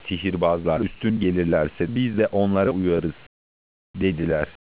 Sihirbazlar üstün gelirlerse biz de onlara uyarız, dediler.